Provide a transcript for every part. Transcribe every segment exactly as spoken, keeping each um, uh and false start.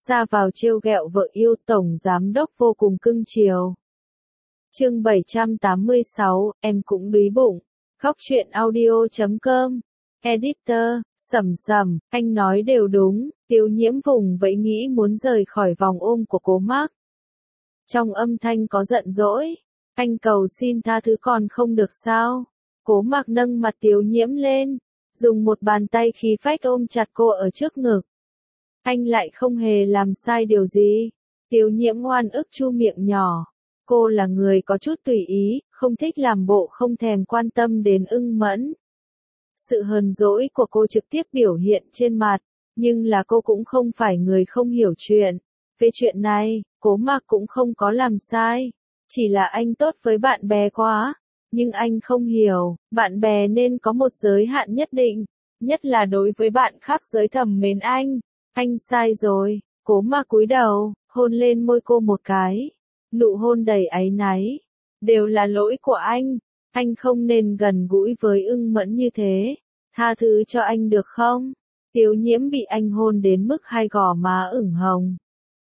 ra vào trêu ghẹo vợ yêu, tổng giám đốc vô cùng cưng chiều. Chương bảy trăm tám mươi sáu, em cũng đúy bụng. Khóc chuyện audio chấm com. Editor, Sầm Sầm, anh nói đều đúng, Tiêu Nhiễm vùng vẫy nghĩ muốn rời khỏi vòng ôm của Cố Mạc. Trong âm thanh có giận dỗi, anh cầu xin tha thứ còn không được sao? Cố Mạc nâng mặt Tiêu Nhiễm lên, dùng một bàn tay khí phách ôm chặt cô ở trước ngực. Anh lại không hề làm sai điều gì. Tiêu Nhiễm oan ức chu miệng nhỏ. Cô là người có chút tùy ý, không thích làm bộ không thèm quan tâm đến Ưng Mẫn. Sự hờn dỗi của cô trực tiếp biểu hiện trên mặt, nhưng là cô cũng không phải người không hiểu chuyện. Về chuyện này, Cố Mạc cũng không có làm sai, chỉ là anh tốt với bạn bè quá, nhưng anh không hiểu, bạn bè nên có một giới hạn nhất định, nhất là đối với bạn khác giới thầm mến anh. Anh sai rồi. Cố Mạc cúi đầu, hôn lên môi cô một cái. Nụ hôn đầy áy náy. Đều là lỗi của anh. Anh không nên gần gũi với Ưng Mẫn như thế. Tha thứ cho anh được không? Tiêu Nhiễm bị anh hôn đến mức hai gò má ửng hồng.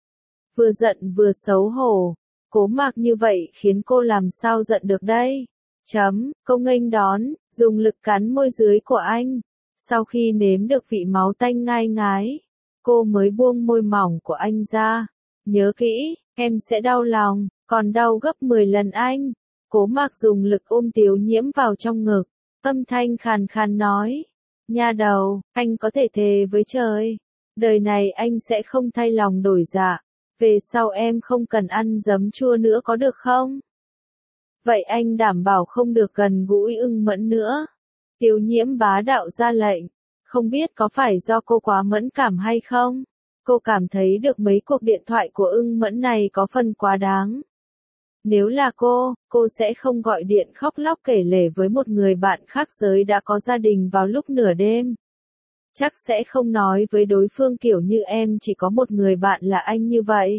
Vừa giận vừa xấu hổ. Cố Mạc như vậy khiến cô làm sao giận được đây? Chấm, cô nghênh đón, dùng lực cắn môi dưới của anh. Sau khi nếm được vị máu tanh ngai ngái, cô mới buông môi mỏng của anh ra. Nhớ kỹ, em sẽ đau lòng, còn đau gấp mười lần anh. Cố Mạc dùng lực ôm Tiêu Nhiễm vào trong ngực, âm thanh khàn khàn nói. Nha đầu, anh có thể thề với trời, đời này anh sẽ không thay lòng đổi dạ. Về sau em không cần ăn giấm chua nữa có được không? Vậy anh đảm bảo không được gần gũi Ưng Mẫn nữa. Tiêu Nhiễm bá đạo ra lệnh. Không biết có phải do cô quá mẫn cảm hay không? Cô cảm thấy được mấy cuộc điện thoại của Ưng Mẫn này có phần quá đáng. Nếu là cô, cô sẽ không gọi điện khóc lóc kể lể với một người bạn khác giới đã có gia đình vào lúc nửa đêm. Chắc sẽ không nói với đối phương kiểu như em chỉ có một người bạn là anh như vậy.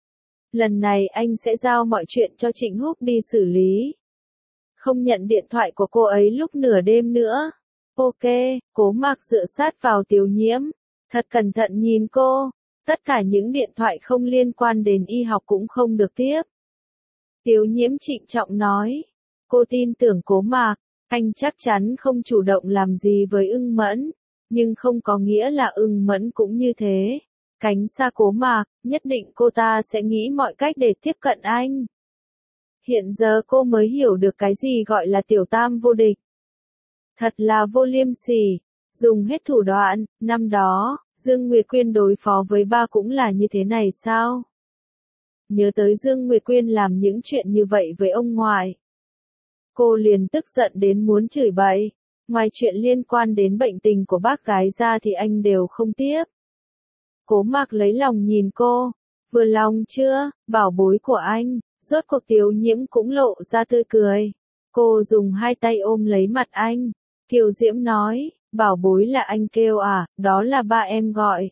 Lần này anh sẽ giao mọi chuyện cho Trịnh Húc đi xử lý. Không nhận điện thoại của cô ấy lúc nửa đêm nữa. Ok, Cố Mạc dựa sát vào Tiêu Nhiễm. Thật cẩn thận nhìn cô. Tất cả những điện thoại không liên quan đến y học cũng không được tiếp. Tiêu Nhiễm trịnh trọng nói. Cô tin tưởng Cố Mạc. Anh chắc chắn không chủ động làm gì với Ưng Mẫn. Nhưng không có nghĩa là Ưng Mẫn cũng như thế. Cánh xa Cố Mạc, nhất định cô ta sẽ nghĩ mọi cách để tiếp cận anh. Hiện giờ cô mới hiểu được cái gì gọi là tiểu tam vô địch. Thật là vô liêm sỉ, dùng hết thủ đoạn. Năm đó, Dương Nguyệt Quyên đối phó với ba cũng là như thế này sao? Nhớ tới Dương Nguyệt Quyên làm những chuyện như vậy với ông ngoại, cô liền tức giận đến muốn chửi bậy. Ngoài chuyện liên quan đến bệnh tình của bác gái ra thì anh đều không tiếp. Cố Mạc lấy lòng nhìn cô. Vừa lòng chưa, bảo bối của anh? Rốt cuộc Tiêu Nhiễm cũng lộ ra tươi cười. Cô dùng hai tay ôm lấy mặt anh. Kiều Diễm nói, bảo bối là anh kêu à, đó là ba em gọi.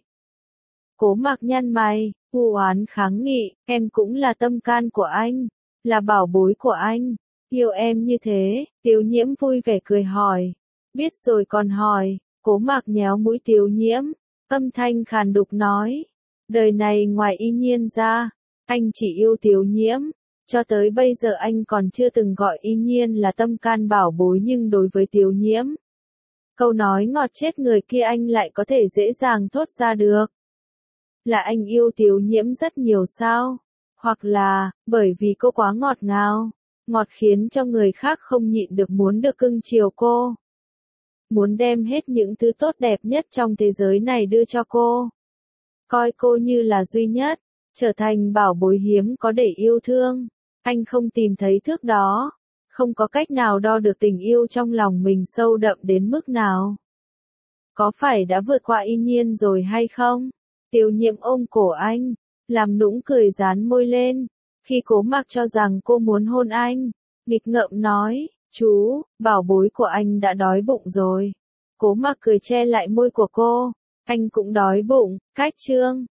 Cố Mạc nhăn mày, u oán kháng nghị, em cũng là tâm can của anh, là bảo bối của anh, yêu em như thế. Tiêu Nhiễm vui vẻ cười hỏi. Biết rồi còn hỏi. Cố Mạc nhéo mũi Tiêu Nhiễm, âm thanh khàn đục nói. Đời này ngoài Y Nhiên ra, anh chỉ yêu Tiêu Nhiễm. Cho tới bây giờ anh còn chưa từng gọi Y Nhiên là tâm can bảo bối, nhưng đối với Tiêu Nhiễm, câu nói ngọt chết người kia anh lại có thể dễ dàng thốt ra được. Là anh yêu Tiêu Nhiễm rất nhiều sao? Hoặc là, bởi vì cô quá ngọt ngào, ngọt khiến cho người khác không nhịn được muốn được cưng chiều cô. Muốn đem hết những thứ tốt đẹp nhất trong thế giới này đưa cho cô. Coi cô như là duy nhất, trở thành bảo bối hiếm có để yêu thương. Anh không tìm thấy thước đó, không có cách nào đo được tình yêu trong lòng mình sâu đậm đến mức nào. Có phải đã vượt qua Y Nhiên rồi hay không? Tiêu Nhiễm ôm cổ anh, làm nũng cười dán môi lên. Khi Cố Mạc cho rằng cô muốn hôn anh, nghịch ngợm nói, chú, bảo bối của anh đã đói bụng rồi. Cố Mạc cười che lại môi của cô, anh cũng đói bụng. Cách chương